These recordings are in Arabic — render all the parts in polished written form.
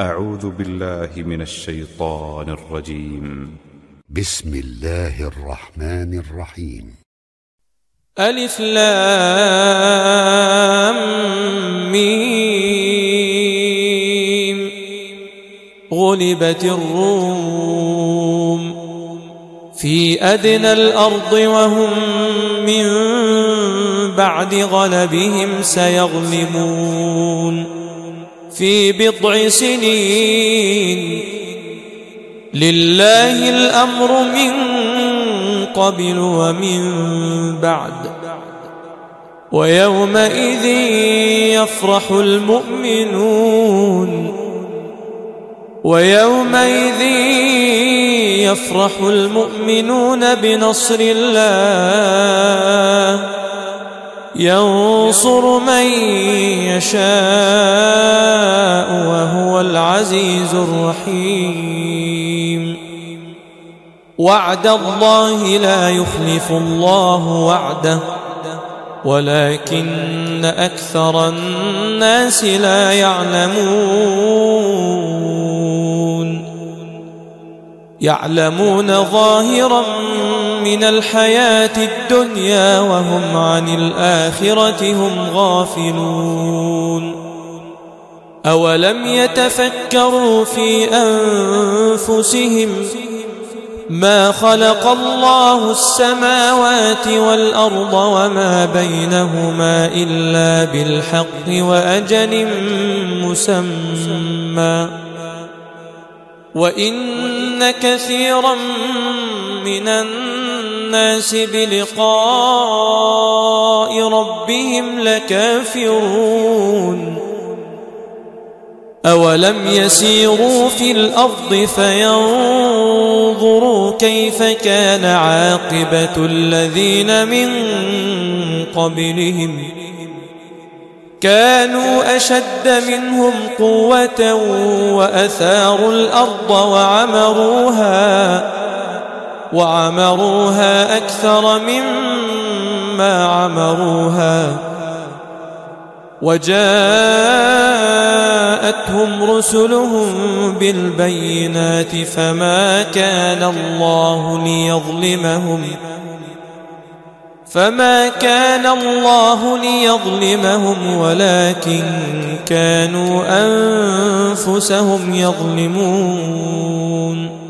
أعوذ بالله من الشيطان الرجيم. بسم الله الرحمن الرحيم. ألف لام ميم. غلبت الروم في أدنى الأرض وهم من بعد غلبهم سيغلبون في بضع سنين. لله الأمر من قبل ومن بعد ويومئذ يفرح المؤمنون بنصر الله ينصر من يشاء وهو العزيز الرحيم. وعد الله لا يخلف الله وعده ولكن أكثر الناس لا يعلمون ظاهرا من الحياة الدنيا وهم عن الآخرة هم غافلون. أولم يتفكروا في أنفسهم ما خلق الله السماوات والأرض وما بينهما إلا بالحق وأجل مسمى وإن كثيرا من الناس بلقاء ربهم لكافرون. أولم يسيروا في الأرض فينظروا كيف كان عاقبة الذين من قبلهم كانوا أشد منهم قوة وأثاروا الأرض وعمروها أكثر مما عمروها وجاءتهم رسلهم بالبينات فما كان الله ليظلمهم ولكن كانوا أنفسهم يظلمون.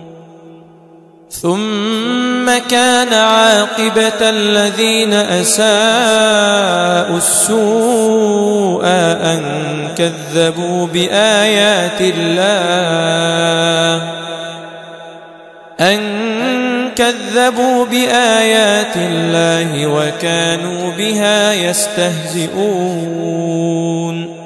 ثم كان عاقبة الذين أساءوا السوء أن كذبوا بآيات الله وكانوا بها يستهزئون.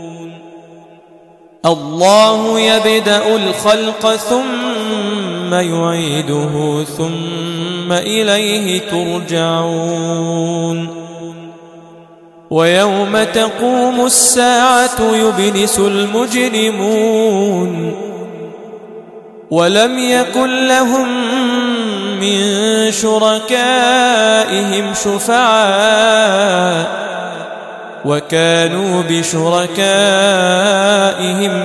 الله يبدأ الخلق ثم يعيده ثم إليه ترجعون. ويوم تقوم الساعة يبلس المجرمون ولم يكن لهم من شركائهم شفعاء وكانوا بشركائهم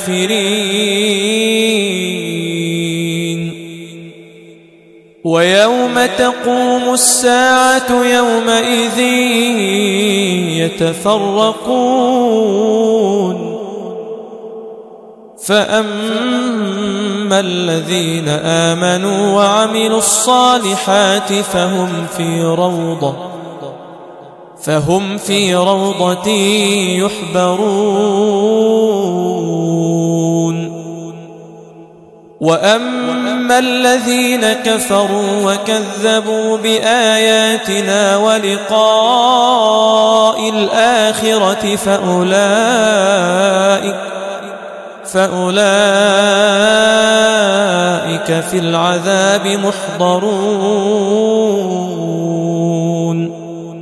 كافرين. ويوم تقوم الساعة يومئذ يتفرقون فأما الذين آمنوا وعملوا الصالحات فهم في روضة يحبرون. وأما الذين كفروا وكذبوا بآياتنا ولقاء الآخرة فأولئك في العذاب محضرون.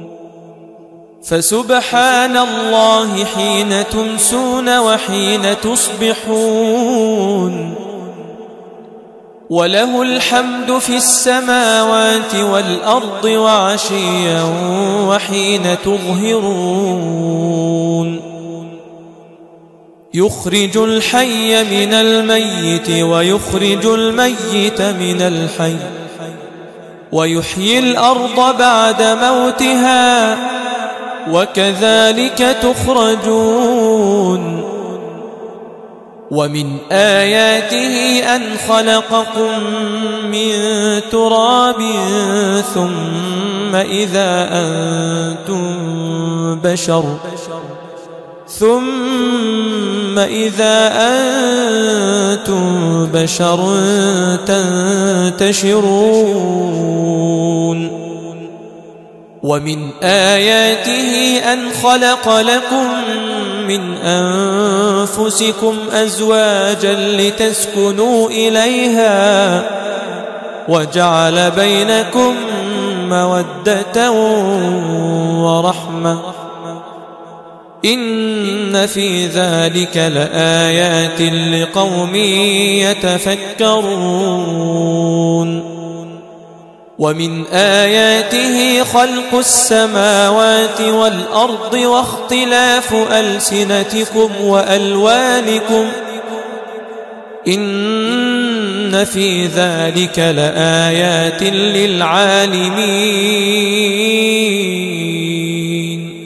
فسبحان الله حين تمسون وحين تصبحون وله الحمد في السماوات والأرض وعشيا وحين تظهرون. يخرج الحي من الميت ويخرج الميت من الحي ويحيي الأرض بعد موتها وكذلك تخرجون ومن آياته أن خلقكم من تراب ثم إذا أنتم بشر تنتشرون ومن آياته أن خلق لكم من أنفسكم أزواجا لتسكنوا إليها وجعل بينكم مودة ورحمة إن في ذلك لآيات لقوم يتفكرون ومن آياته خلق السماوات والأرض واختلاف ألسنتكم وألوانكم إن في ذلك لآيات للعالمين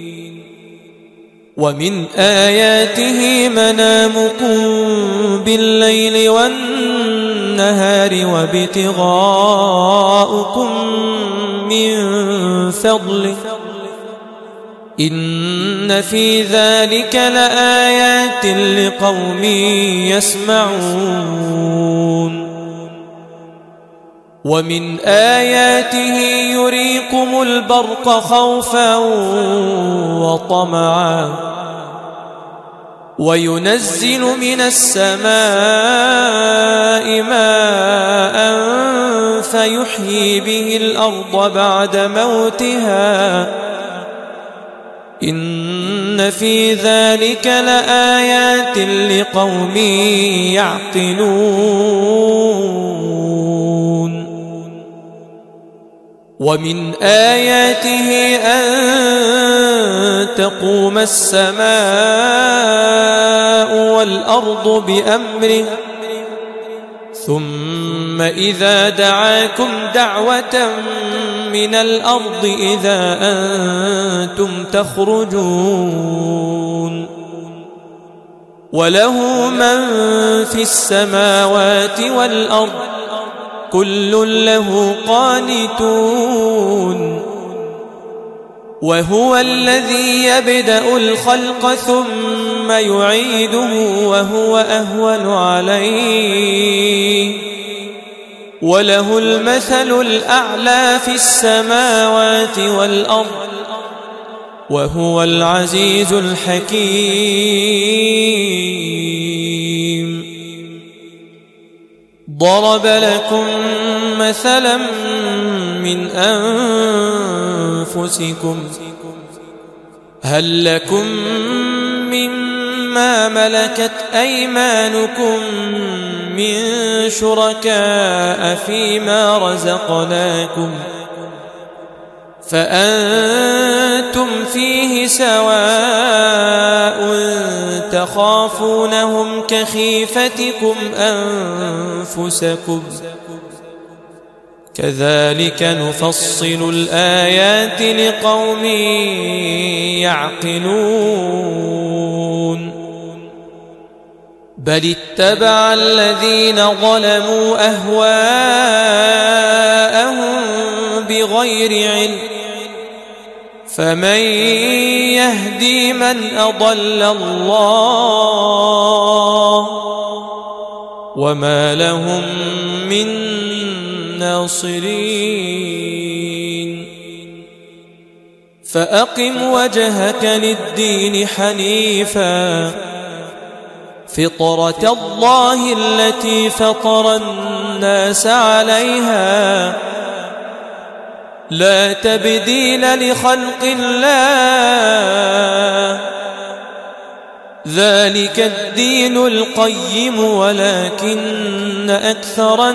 ومن آياته منامكم بالليل والنهار وابتغاؤكم من فضله إن في ذلك لآيات لقوم يسمعون ومن آياته يريكم البرق خوفا وطمعا وينزل من السماء ماء فيحيي به الأرض بعد موتها إن في ذلك لآيات لقوم يعقلون ومن آياته أن تقوم السماء والأرض بأمره ثم إذا دعاكم دعوة من الأرض إذا أنتم تخرجون وله من في السماوات والأرض كل له قانتون وهو الذي يبدأ الخلق ثم يعيده وهو أهون عليه وله المثل الأعلى في السماوات والأرض وهو العزيز الحكيم ضرب لكم مثلا من أنفسكم هل لكم مما ملكت أيمانكم من شركاء فيما رزقناكم فأنتم فيه سواء تخافونهم كخيفتكم أنفسكم كذلك نفصل الآيات لقوم يعقلون بل اتبع الذين ظلموا أهواءهم بغير علم فمن يهدي من أضل الله وما لهم من ناصرين فأقم وجهك للدين حنيفا فطرة الله التي فطر الناس عليها لا تبديل لخلق الله ذلك الدين القيم ولكن أكثر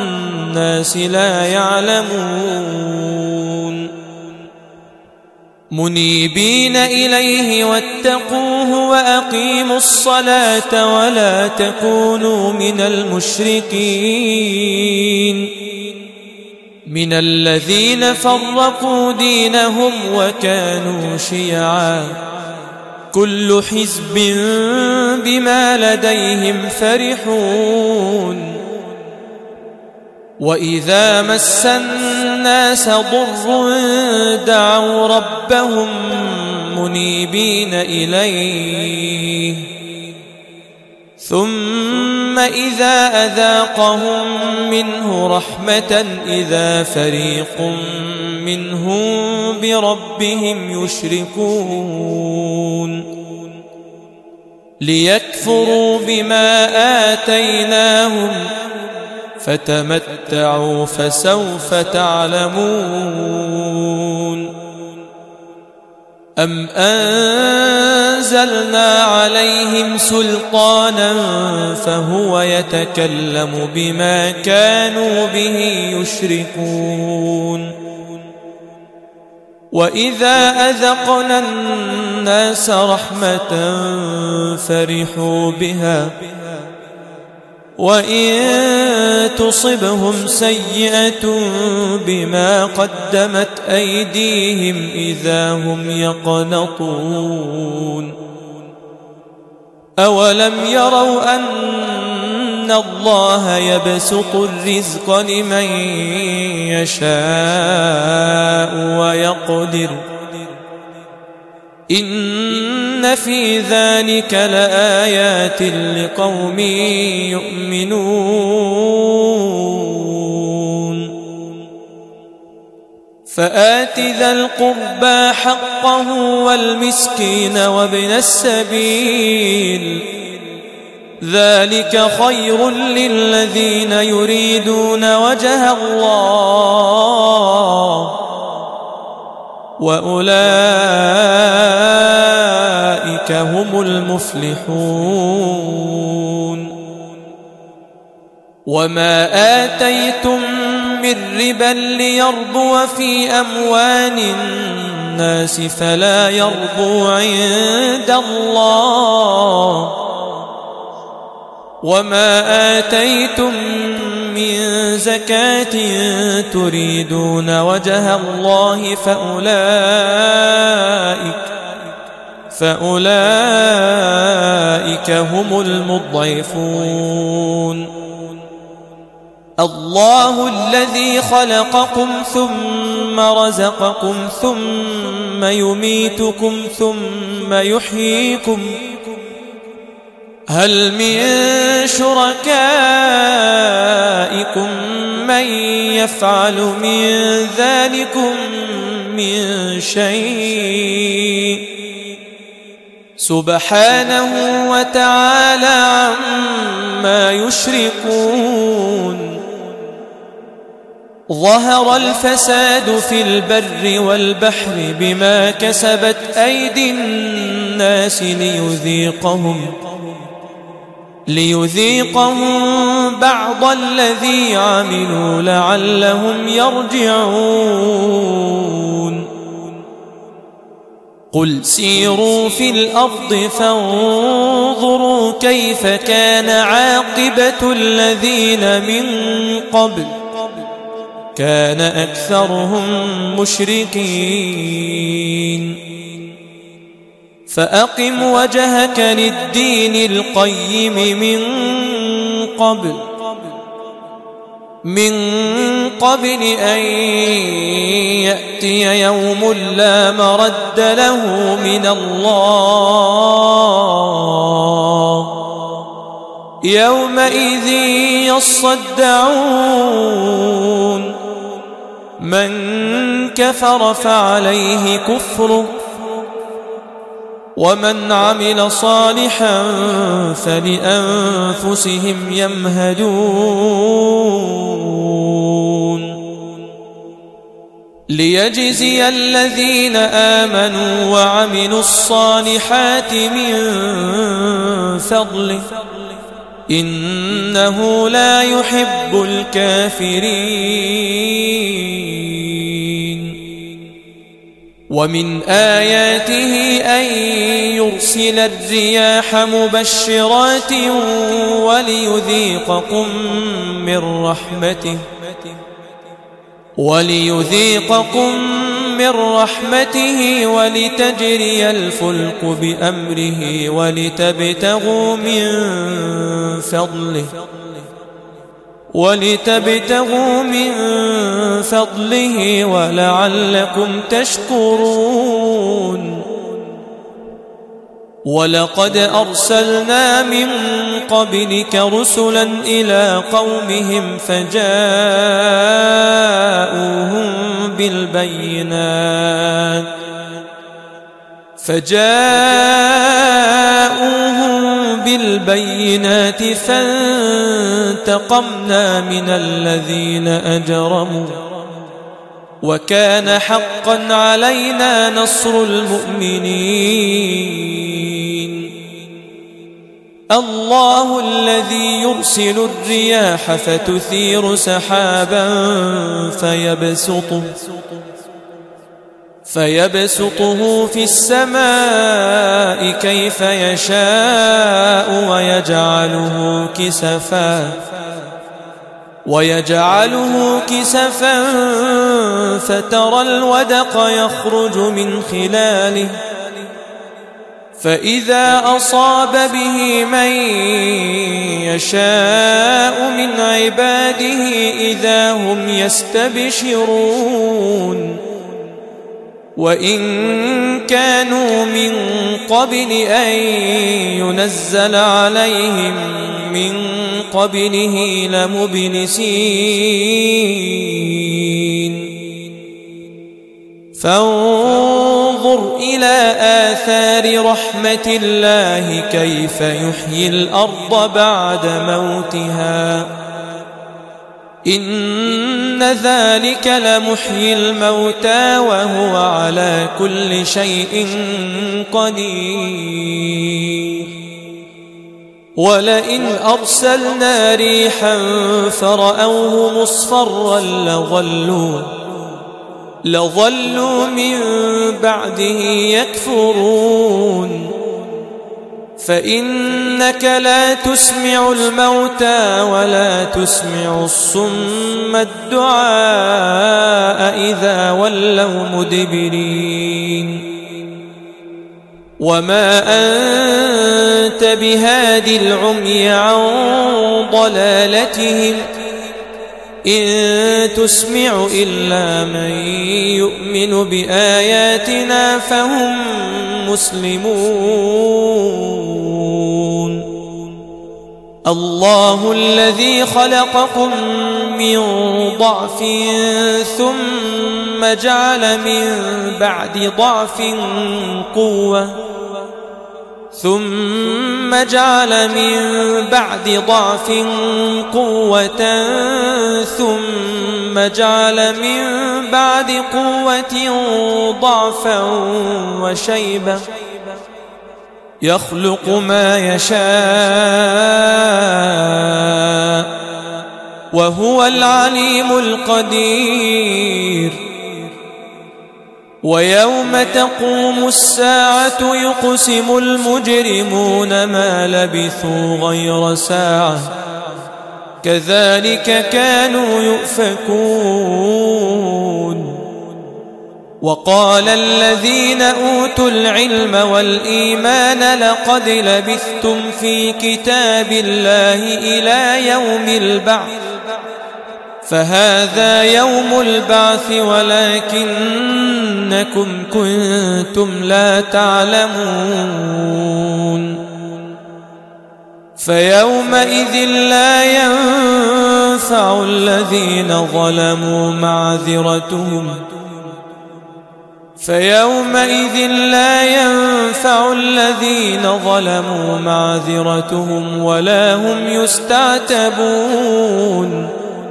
الناس لا يعلمون منيبين إليه واتقوه وأقيموا الصلاة ولا تكونوا من المشركين من الذين فرقوا دينهم وكانوا شيعا كل حزب بما لديهم فرحون وإذا مس الناس ضر دعوا ربهم منيبين إليه ثم إذا أذاقهم منه رحمة إذا فريق منهم بربهم يشركون ليكفروا بما آتيناهم فتمتعوا فسوف تعلمون أم أنزلنا عليهم سلطانا فهو يتكلم بما كانوا به يشركون وإذا أذقنا الناس رحمة فرحوا بها وإن تصبهم سيئة بما قدمت أيديهم إذا هم يقنطون أولم يروا أن الله يبسط الرزق لمن يشاء ويقدر إن في ذلك لآيات لقوم يؤمنون فآت ذا القربى حقه والمسكين وابن السبيل ذلك خير للذين يريدون وجه الله وأولئك هم المفلحون وما آتيتم من ربا ليربو في أموال الناس فلا يربو عند الله وما آتيتم من زكاة تريدون وجه الله فأولئك هم المضعفون الله الذي خلقكم ثم رزقكم ثم يميتكم ثم يحييكم هل من شركائكم من يفعل من ذلكم من شيء سبحانه وتعالى عما يشركون ظهر الفساد في البر والبحر بما كسبت أيدي الناس ليذيقهم بعض الذي عملوا لعلهم يرجعون قل سيروا في الأرض فانظروا كيف كان عاقبة الذين من قبل كان أكثرهم مشركين فأقم وجهك للدين القيم من قبل أن يأتي يوم لا مرد له من الله يومئذ يصدعون من كفر فعليه كفره ومن عمل صالحا فلأنفسهم يمهدون ليجزي الذين آمنوا وعملوا الصالحات من فضله إنه لا يحب الكافرين ومن آياته أن يرسل الرياح مبشرات وليذيقكم من رحمته ولتجري الفلك بأمره ولتبتغوا من فضله ولعلكم تشكرون. ولقد أرسلنا من قبلك رسلا إلى قومهم فجاءوهم بالبينات فانتقمنا من الذين أجرموا وكان حقا علينا نصر المؤمنين. الله الذي يرسل الرياح فتثير سحابا فيبسطه في السماء كيف يشاء ويجعله كسفا فترى الودق يخرج من خلاله فإذا أصاب به من يشاء من عباده إذا هم يستبشرون. وإن كانوا من قبل أن ينزل عليهم من قبله لمبلسين. فانظر إلى آثار رحمة الله كيف يحيي الأرض بعد موتها إن ذلك لمحيي الموتى وهو على كل شيء قدير. ولئن أرسلنا ريحا فرأوه مصفرا لظلوا من بعده يكفرون. فإنك لا تسمع الموتى ولا تسمع الصم الدعاء إذا ولوا مدبرين. وما أنت بهاد العمي عن ضلالتهم إن تسمع إلا من يؤمن بآياتنا فهم مسلمون. الله الذي خلقكم من ضعف ثم جعل من بعد ضعف قوة ثم جعل من بعد ضعف قوة ثم جعل من بعد قوة ضعفا وشيبة يخلق ما يشاء وهو العليم القدير. ويوم تقوم الساعة يقسم المجرمون ما لبثوا غير ساعة كذلك كانوا يؤفكون. وقال الذين أوتوا العلم والإيمان لقد لبثتم في كتاب الله إلى يوم البعث فهذا يوم البعث ولكنكم كنتم لا تعلمون. فيومئذ لا ينفع الذين ظلموا معذرتهم ولا هم يستعتبون.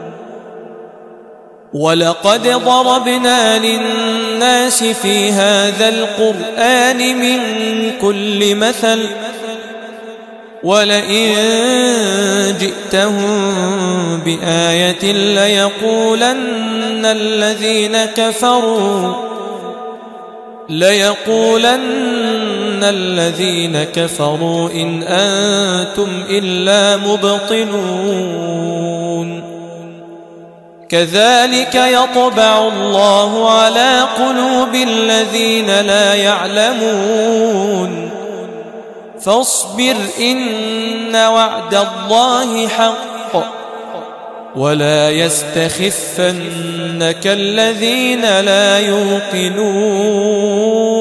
ولقد ضربنا للناس في هذا القرآن من كل مثل ولئن جئتهم بآية ليقولن الذين كفروا ليقولن الذين كفروا إن أنتم إلا مبطلون كذلك يطبع الله على قلوب الذين لا يعلمون فاصبر إن وعد الله حق ولا يستخفنك الذين لا يوقنون